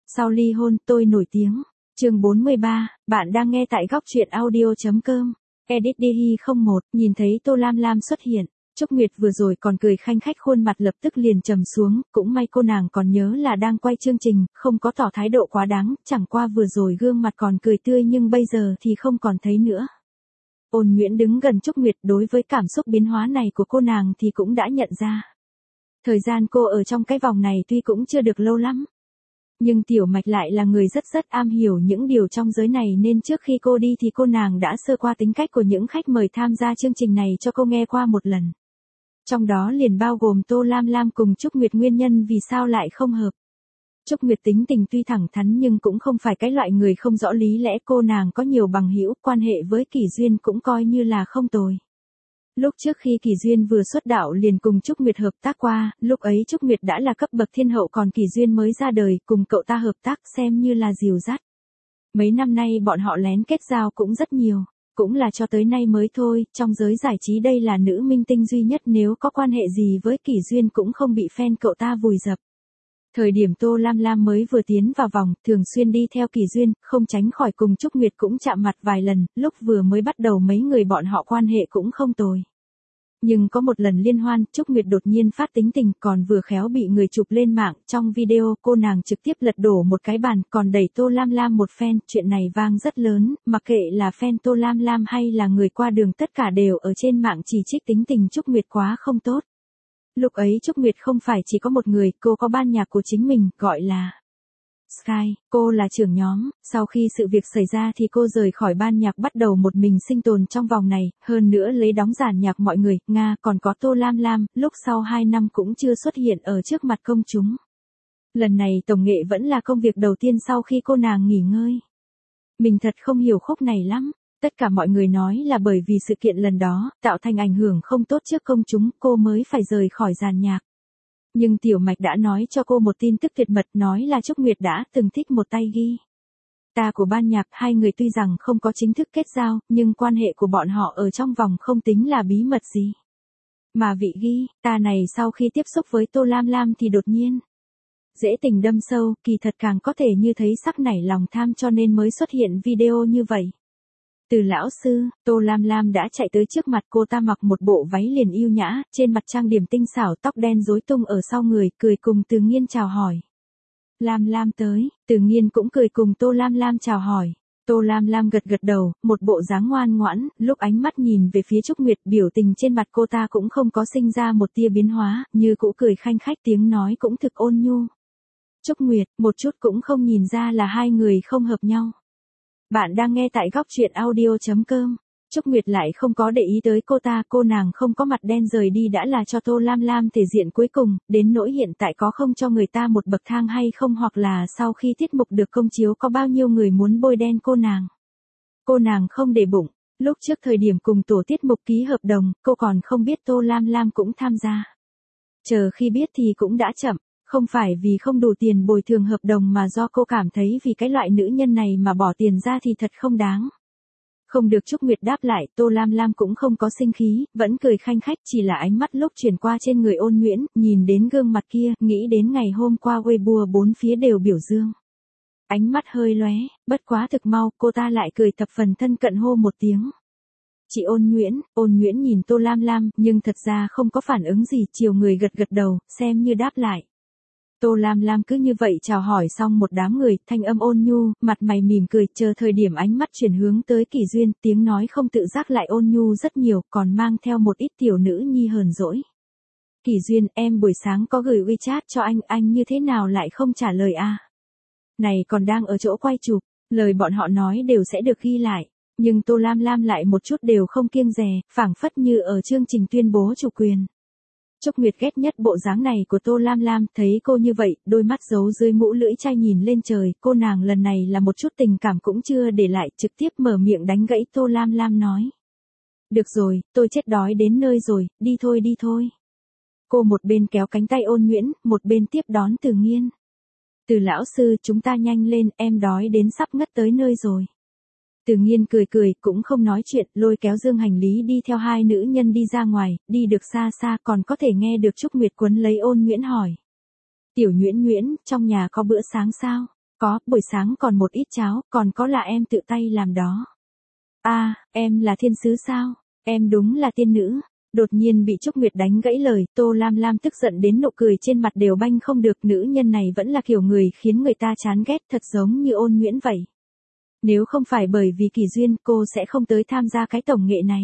Sau ly hôn, tôi nổi tiếng. Chương 43, bạn đang nghe tại góc truyện audio.com. Edit Đi 01, nhìn thấy Tô Lam Lam xuất hiện. Trúc Nguyệt vừa rồi còn cười khanh khách, khuôn mặt lập tức liền trầm xuống, cũng may cô nàng còn nhớ là đang quay chương trình, không có tỏ thái độ quá đáng, chẳng qua vừa rồi gương mặt còn cười tươi nhưng bây giờ thì không còn thấy nữa. Ôn Nguyễn đứng gần Trúc Nguyệt, đối với cảm xúc biến hóa này của cô nàng thì cũng đã nhận ra. Thời gian cô ở trong cái vòng này tuy cũng chưa được lâu lắm, nhưng Tiểu Mạch lại là người rất am hiểu những điều trong giới này nên trước khi cô đi thì cô nàng đã sơ qua tính cách của những khách mời tham gia chương trình này cho cô nghe qua một lần. Trong đó liền bao gồm Tô Lam Lam cùng Trúc Nguyệt nguyên nhân vì sao lại không hợp. Trúc Nguyệt tính tình tuy thẳng thắn nhưng cũng không phải cái loại người không rõ lý lẽ, cô nàng có nhiều bằng hữu, quan hệ với Kỷ Duyên cũng coi như là không tồi. Lúc trước khi Kỷ Duyên vừa xuất đạo liền cùng Trúc Nguyệt hợp tác qua, lúc ấy Trúc Nguyệt đã là cấp bậc thiên hậu còn Kỷ Duyên mới ra đời, cùng cậu ta hợp tác xem như là dìu dắt. Mấy năm nay bọn họ lén kết giao cũng rất nhiều, cũng là cho tới nay mới thôi, trong giới giải trí đây là nữ minh tinh duy nhất nếu có quan hệ gì với Kỷ Duyên cũng không bị fan cậu ta vùi dập. Thời điểm Tô Lam Lam mới vừa tiến vào vòng, thường xuyên đi theo Kỷ Duyên, không tránh khỏi cùng Trúc Nguyệt cũng chạm mặt vài lần, lúc vừa mới bắt đầu mấy người bọn họ quan hệ cũng không tồi. Nhưng có một lần liên hoan, Trúc Nguyệt đột nhiên phát tính tình, còn vừa khéo bị người chụp lên mạng, trong video cô nàng trực tiếp lật đổ một cái bàn, còn đẩy Tô Lam Lam một phen, chuyện này vang rất lớn, mặc kệ là fan Tô Lam Lam hay là người qua đường tất cả đều ở trên mạng chỉ trích tính tình Trúc Nguyệt quá không tốt. Lúc ấy Trúc Nguyệt không phải chỉ có một người, cô có ban nhạc của chính mình, gọi là Sky, cô là trưởng nhóm, sau khi sự việc xảy ra thì cô rời khỏi ban nhạc bắt đầu một mình sinh tồn trong vòng này, hơn nữa lấy đóng giàn nhạc mọi người, còn có Tô Lam Lam, lúc sau 2 năm cũng chưa xuất hiện ở trước mặt công chúng. Lần này tổng nghệ vẫn là công việc đầu tiên sau khi cô nàng nghỉ ngơi. Mình thật không hiểu khúc này lắm. Tất cả mọi người nói là bởi vì sự kiện lần đó, tạo thành ảnh hưởng không tốt trước công chúng, cô mới phải rời khỏi giàn nhạc. Nhưng Tiểu Mạch đã nói cho cô một tin tức tuyệt mật, nói là Trúc Nguyệt đã từng thích một tay guitar của ban nhạc, hai người tuy rằng không có chính thức kết giao, nhưng quan hệ của bọn họ ở trong vòng không tính là bí mật gì. Mà vị guitar này sau khi tiếp xúc với Tô Lam Lam thì đột nhiên dễ tình đâm sâu, kỳ thật càng có thể như thấy sắc nảy lòng tham cho nên mới xuất hiện video như vậy. Từ lão sư, Tô Lam Lam đã chạy tới trước mặt cô ta, mặc một bộ váy liền yêu nhã, trên mặt trang điểm tinh xảo, tóc đen rối tung ở sau người, cười cùng Từ Nghiên chào hỏi. Lam Lam tới, Từ Nghiên cũng cười cùng Tô Lam Lam chào hỏi. Tô Lam Lam gật gật đầu, một bộ dáng ngoan ngoãn, lúc ánh mắt nhìn về phía Trúc Nguyệt, biểu tình trên mặt cô ta cũng không có sinh ra một tia biến hóa, như cũ cười khanh khách, tiếng nói cũng thực ôn nhu. Trúc Nguyệt, một chút cũng không nhìn ra là hai người không hợp nhau. Bạn đang nghe tại góc truyện audio.com. Trúc Nguyệt lại không có để ý tới cô ta, cô nàng không có mặt đen rời đi đã là cho Tô Lam Lam thể diện cuối cùng, đến nỗi hiện tại có không cho người ta một bậc thang hay không, hoặc là sau khi tiết mục được công chiếu có bao nhiêu người muốn bôi đen cô nàng. Cô nàng không để bụng, lúc trước thời điểm cùng tổ tiết mục ký hợp đồng, cô còn không biết Tô Lam Lam cũng tham gia. Chờ khi biết thì cũng đã chậm. Không phải vì không đủ tiền bồi thường hợp đồng mà do cô cảm thấy vì cái loại nữ nhân này mà bỏ tiền ra thì thật không đáng. Không được Trúc Nguyệt đáp lại, Tô Lam Lam cũng không có sinh khí, vẫn cười khanh khách, chỉ là ánh mắt lúc chuyển qua trên người Ôn Nguyễn, nhìn đến gương mặt kia, nghĩ đến ngày hôm qua Weibo bốn phía đều biểu dương. Ánh mắt hơi lóe, bất quá thực mau, cô ta lại cười thập phần thân cận hô một tiếng. Chị Ôn Nguyễn nhìn Tô Lam Lam, nhưng thật ra không có phản ứng gì, chiều người gật gật đầu, xem như đáp lại. Tô Lam Lam cứ như vậy chào hỏi xong một đám người, thanh âm ôn nhu, mặt mày mỉm cười, chờ thời điểm ánh mắt chuyển hướng tới Kỷ Duyên, tiếng nói không tự giác lại ôn nhu rất nhiều, còn mang theo một ít tiểu nữ nhi hờn dỗi. Kỷ Duyên, em buổi sáng có gửi WeChat cho anh như thế nào lại không trả lời à? Này còn đang ở chỗ quay chụp, lời bọn họ nói đều sẽ được ghi lại, nhưng Tô Lam Lam lại một chút đều không kiêng dè, phảng phất như ở chương trình tuyên bố chủ quyền. Trúc Nguyệt ghét nhất bộ dáng này của Tô Lam Lam, thấy cô như vậy, đôi mắt giấu dưới mũ lưỡi chai nhìn lên trời, cô nàng lần này là một chút tình cảm cũng chưa để lại, trực tiếp mở miệng đánh gãy Tô Lam Lam nói. Được rồi, tôi chết đói đến nơi rồi, đi thôi. Cô một bên kéo cánh tay Ôn Nguyễn, một bên tiếp đón Từ Nghiên. Từ lão sư, chúng ta nhanh lên, em đói đến sắp ngất tới nơi rồi. Từ Nghiên cười, cũng không nói chuyện, lôi kéo dương hành lý đi theo hai nữ nhân đi ra ngoài, đi được xa còn có thể nghe được Trúc Nguyệt quấn lấy Ôn Nguyễn hỏi. Tiểu Nguyễn, trong nhà có bữa sáng sao? Có, buổi sáng còn một ít cháo, còn có là em tự tay làm đó. À, em là thiên sứ sao? Em đúng là tiên nữ. Đột nhiên bị Trúc Nguyệt đánh gãy lời, Tô Lam Lam tức giận đến nụ cười trên mặt đều banh không được, nữ nhân này vẫn là kiểu người khiến người ta chán ghét, thật giống như Ôn Nguyễn vậy. Nếu không phải bởi vì Kỳ Duyên, cô sẽ không tới tham gia cái tổng nghệ này.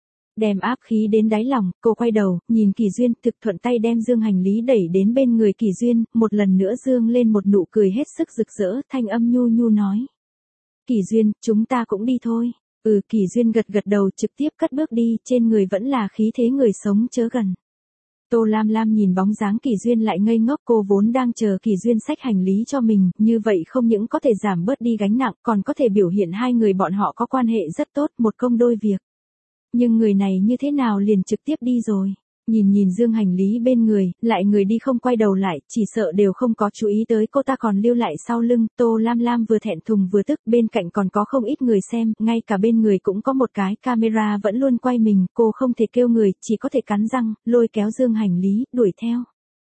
Đem áp khí đến đáy lòng, cô quay đầu, nhìn Kỳ Duyên, thực thuận tay đem dương hành lý đẩy đến bên người Kỳ Duyên, một lần nữa dương lên một nụ cười hết sức rực rỡ, thanh âm nhu nhu nói. Kỳ Duyên, chúng ta cũng đi thôi. Kỳ Duyên gật gật đầu, trực tiếp cất bước đi, trên người vẫn là khí thế người sống chớ gần. Tô Lam Lam nhìn bóng dáng Kỳ Duyên lại ngây ngốc, cô vốn đang chờ Kỳ Duyên xách hành lý cho mình, như vậy không những có thể giảm bớt đi gánh nặng, còn có thể biểu hiện hai người bọn họ có quan hệ rất tốt, một công đôi việc. Nhưng người này như thế nào liền trực tiếp đi rồi. Nhìn dương hành lý bên người, lại người đi không quay đầu lại, chỉ sợ đều không có chú ý tới cô ta còn lưu lại sau lưng. Tô Lam Lam vừa thẹn thùng vừa tức, bên cạnh còn có không ít người xem, ngay cả bên người cũng có một cái camera vẫn luôn quay mình, cô không thể kêu người, chỉ có thể cắn răng, lôi kéo dương hành lý, đuổi theo.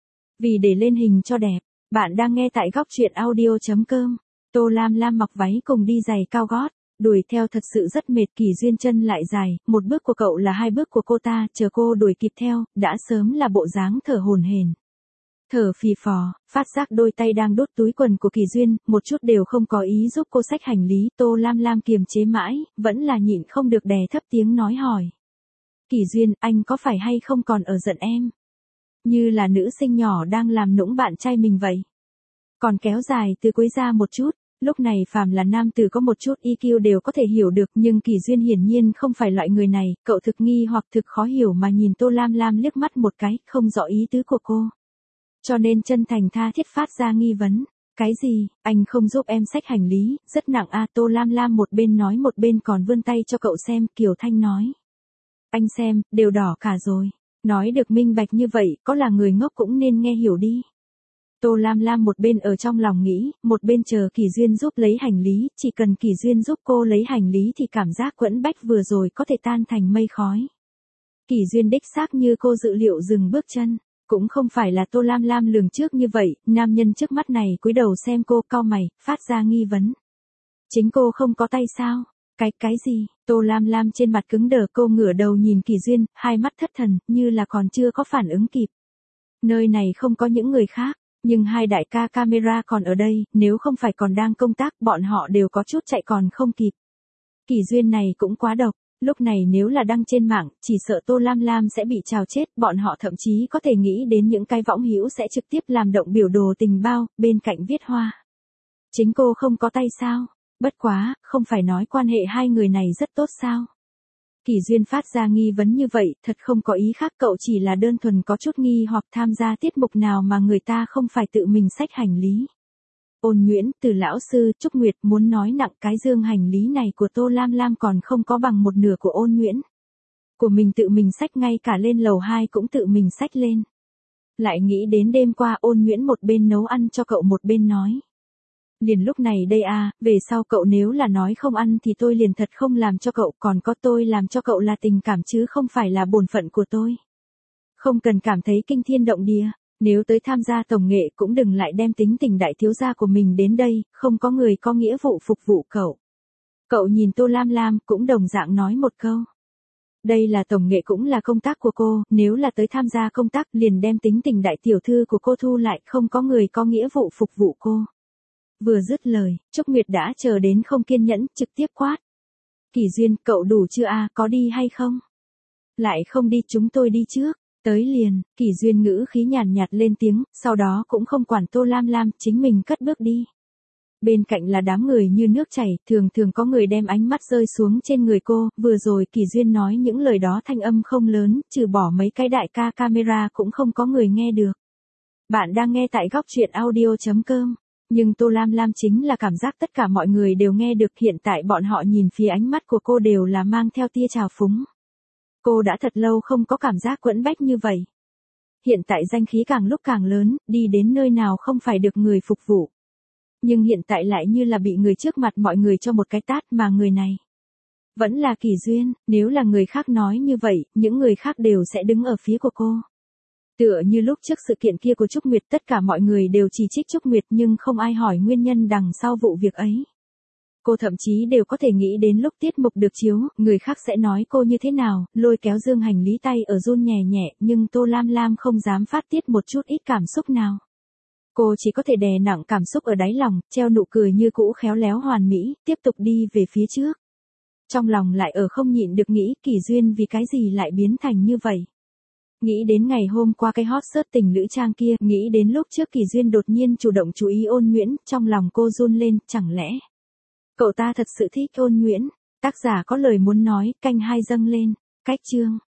Vì để lên hình cho đẹp, bạn đang nghe tại góc truyện audio.com. Tô Lam Lam mặc váy cùng đi giày cao gót. Đuổi theo thật sự rất mệt, Kỳ Duyên chân lại dài, một bước của cậu là hai bước của cô ta, chờ cô đuổi kịp theo, đã sớm là bộ dáng thở hổn hển. Thở phì phò, phát giác đôi tay đang đút túi quần của Kỳ Duyên, một chút đều không có ý giúp cô xách hành lý, Tô Lam Lam kiềm chế mãi, vẫn là nhịn không được đè thấp tiếng nói hỏi. Kỳ Duyên, anh có phải hay không còn ở giận em? Như là nữ sinh nhỏ đang làm nũng bạn trai mình vậy. Còn kéo dài từ cuối ra một chút. Lúc này phàm là nam tử có một chút EQ đều có thể hiểu được, nhưng Kỳ Duyên hiển nhiên không phải loại người này, cậu thực nghi hoặc thực khó hiểu mà nhìn Tô Lam Lam liếc mắt một cái, không rõ ý tứ của cô. Cho nên chân thành tha thiết phát ra nghi vấn. Cái gì, anh không giúp em xách hành lý, rất nặng à. Tô Lam Lam một bên nói một bên còn vươn tay cho cậu xem, Kiều Thanh nói. Anh xem, đều đỏ cả rồi. Nói được minh bạch như vậy, có là người ngốc cũng nên nghe hiểu đi. Tô Lam Lam một bên ở trong lòng nghĩ, một bên chờ Kỳ Duyên giúp lấy hành lý, chỉ cần Kỳ Duyên giúp cô lấy hành lý thì cảm giác quẫn bách vừa rồi có thể tan thành mây khói. Kỳ Duyên đích xác như cô dự liệu dừng bước chân, cũng không phải là Tô Lam Lam lường trước như vậy, nam nhân trước mắt này cúi đầu xem cô, cau mày, phát ra nghi vấn. Chính cô không có tay sao? Cái gì? Tô Lam Lam trên mặt cứng đờ, cô ngửa đầu nhìn Kỳ Duyên, hai mắt thất thần, như là còn chưa có phản ứng kịp. Nơi này không có những người khác. Nhưng hai đại ca camera còn ở đây, nếu không phải còn đang công tác, bọn họ đều có chút chạy còn không kịp. Kỳ Duyên này cũng quá độc, lúc này nếu là đăng trên mạng, chỉ sợ Tô Lam Lam sẽ bị trào chết, bọn họ thậm chí có thể nghĩ đến những cái võng hữu sẽ trực tiếp làm động biểu đồ tình bao, bên cạnh viết hoa. Chính cô không có tay sao? Bất quá, không phải nói quan hệ hai người này rất tốt sao? Kỳ Duyên phát ra nghi vấn như vậy, thật không có ý khác, cậu chỉ là đơn thuần có chút nghi hoặc tham gia tiết mục nào mà người ta không phải tự mình xách hành lý. Ôn Nguyễn, từ lão sư, Trúc Nguyệt muốn nói nặng cái dương hành lý này của Tô Lam Lam còn không có bằng một nửa của Ôn Nguyễn. Của mình tự mình xách ngay cả lên lầu 2 cũng tự mình xách lên. Lại nghĩ đến đêm qua Ôn Nguyễn một bên nấu ăn cho cậu một bên nói. Liền lúc này đây à, về sau cậu nếu là nói không ăn thì tôi liền thật không làm cho cậu, còn có tôi làm cho cậu là tình cảm chứ không phải là bổn phận của tôi. Không cần cảm thấy kinh thiên động địa, nếu tới tham gia tổng nghệ cũng đừng lại đem tính tình đại thiếu gia của mình đến đây, không có người có nghĩa vụ phục vụ cậu. Cậu nhìn Tô Lam Lam cũng đồng dạng nói một câu. Đây là tổng nghệ cũng là công tác của cô, nếu là tới tham gia công tác liền đem tính tình đại tiểu thư của cô thu lại, không có người có nghĩa vụ phục vụ cô. Vừa dứt lời, Trúc Nguyệt đã chờ đến không kiên nhẫn, trực tiếp quát. Kỳ Duyên, cậu đủ chưa à, có đi hay không? Lại không đi, chúng tôi đi trước. Tới liền, Kỳ Duyên ngữ khí nhàn nhạt lên tiếng, sau đó cũng không quản Tô Lam Lam, chính mình cất bước đi. Bên cạnh là đám người như nước chảy, thường thường có người đem ánh mắt rơi xuống trên người cô, vừa rồi Kỳ Duyên nói những lời đó thanh âm không lớn, trừ bỏ mấy cái đại ca camera cũng không có người nghe được. Bạn đang nghe tại góc truyện audio.com. Nhưng Tô Lam Lam chính là cảm giác tất cả mọi người đều nghe được, hiện tại bọn họ nhìn phía ánh mắt của cô đều là mang theo tia trào phúng. Cô đã thật lâu không có cảm giác quẫn bách như vậy. Hiện tại danh khí càng lúc càng lớn, đi đến nơi nào không phải được người phục vụ. Nhưng hiện tại lại như là bị người trước mặt mọi người cho một cái tát, mà người này vẫn là Kỳ Duyên, nếu là người khác nói như vậy, những người khác đều sẽ đứng ở phía của cô. Tựa như lúc trước sự kiện kia của Trúc Nguyệt, tất cả mọi người đều chỉ trích Trúc Nguyệt nhưng không ai hỏi nguyên nhân đằng sau vụ việc ấy. Cô thậm chí đều có thể nghĩ đến lúc tiết mục được chiếu, người khác sẽ nói cô như thế nào, lôi kéo dương hành lý tay ở run nhẹ nhẹ, nhưng Tô Lam Lam không dám phát tiết một chút ít cảm xúc nào. Cô chỉ có thể đè nặng cảm xúc ở đáy lòng, treo nụ cười như cũ khéo léo hoàn mỹ, tiếp tục đi về phía trước. Trong lòng lại ở không nhịn được nghĩ Kỳ Duyên vì cái gì lại biến thành như vậy. Nghĩ đến ngày hôm qua cái hot search tình lữ trang kia, nghĩ đến lúc trước Kỳ Duyên đột nhiên chủ động chú ý Ôn Nguyễn, trong lòng cô run lên, chẳng lẽ cậu ta thật sự thích Ôn Nguyễn? Tác giả có lời muốn nói, canh 2 dâng lên, cách chương.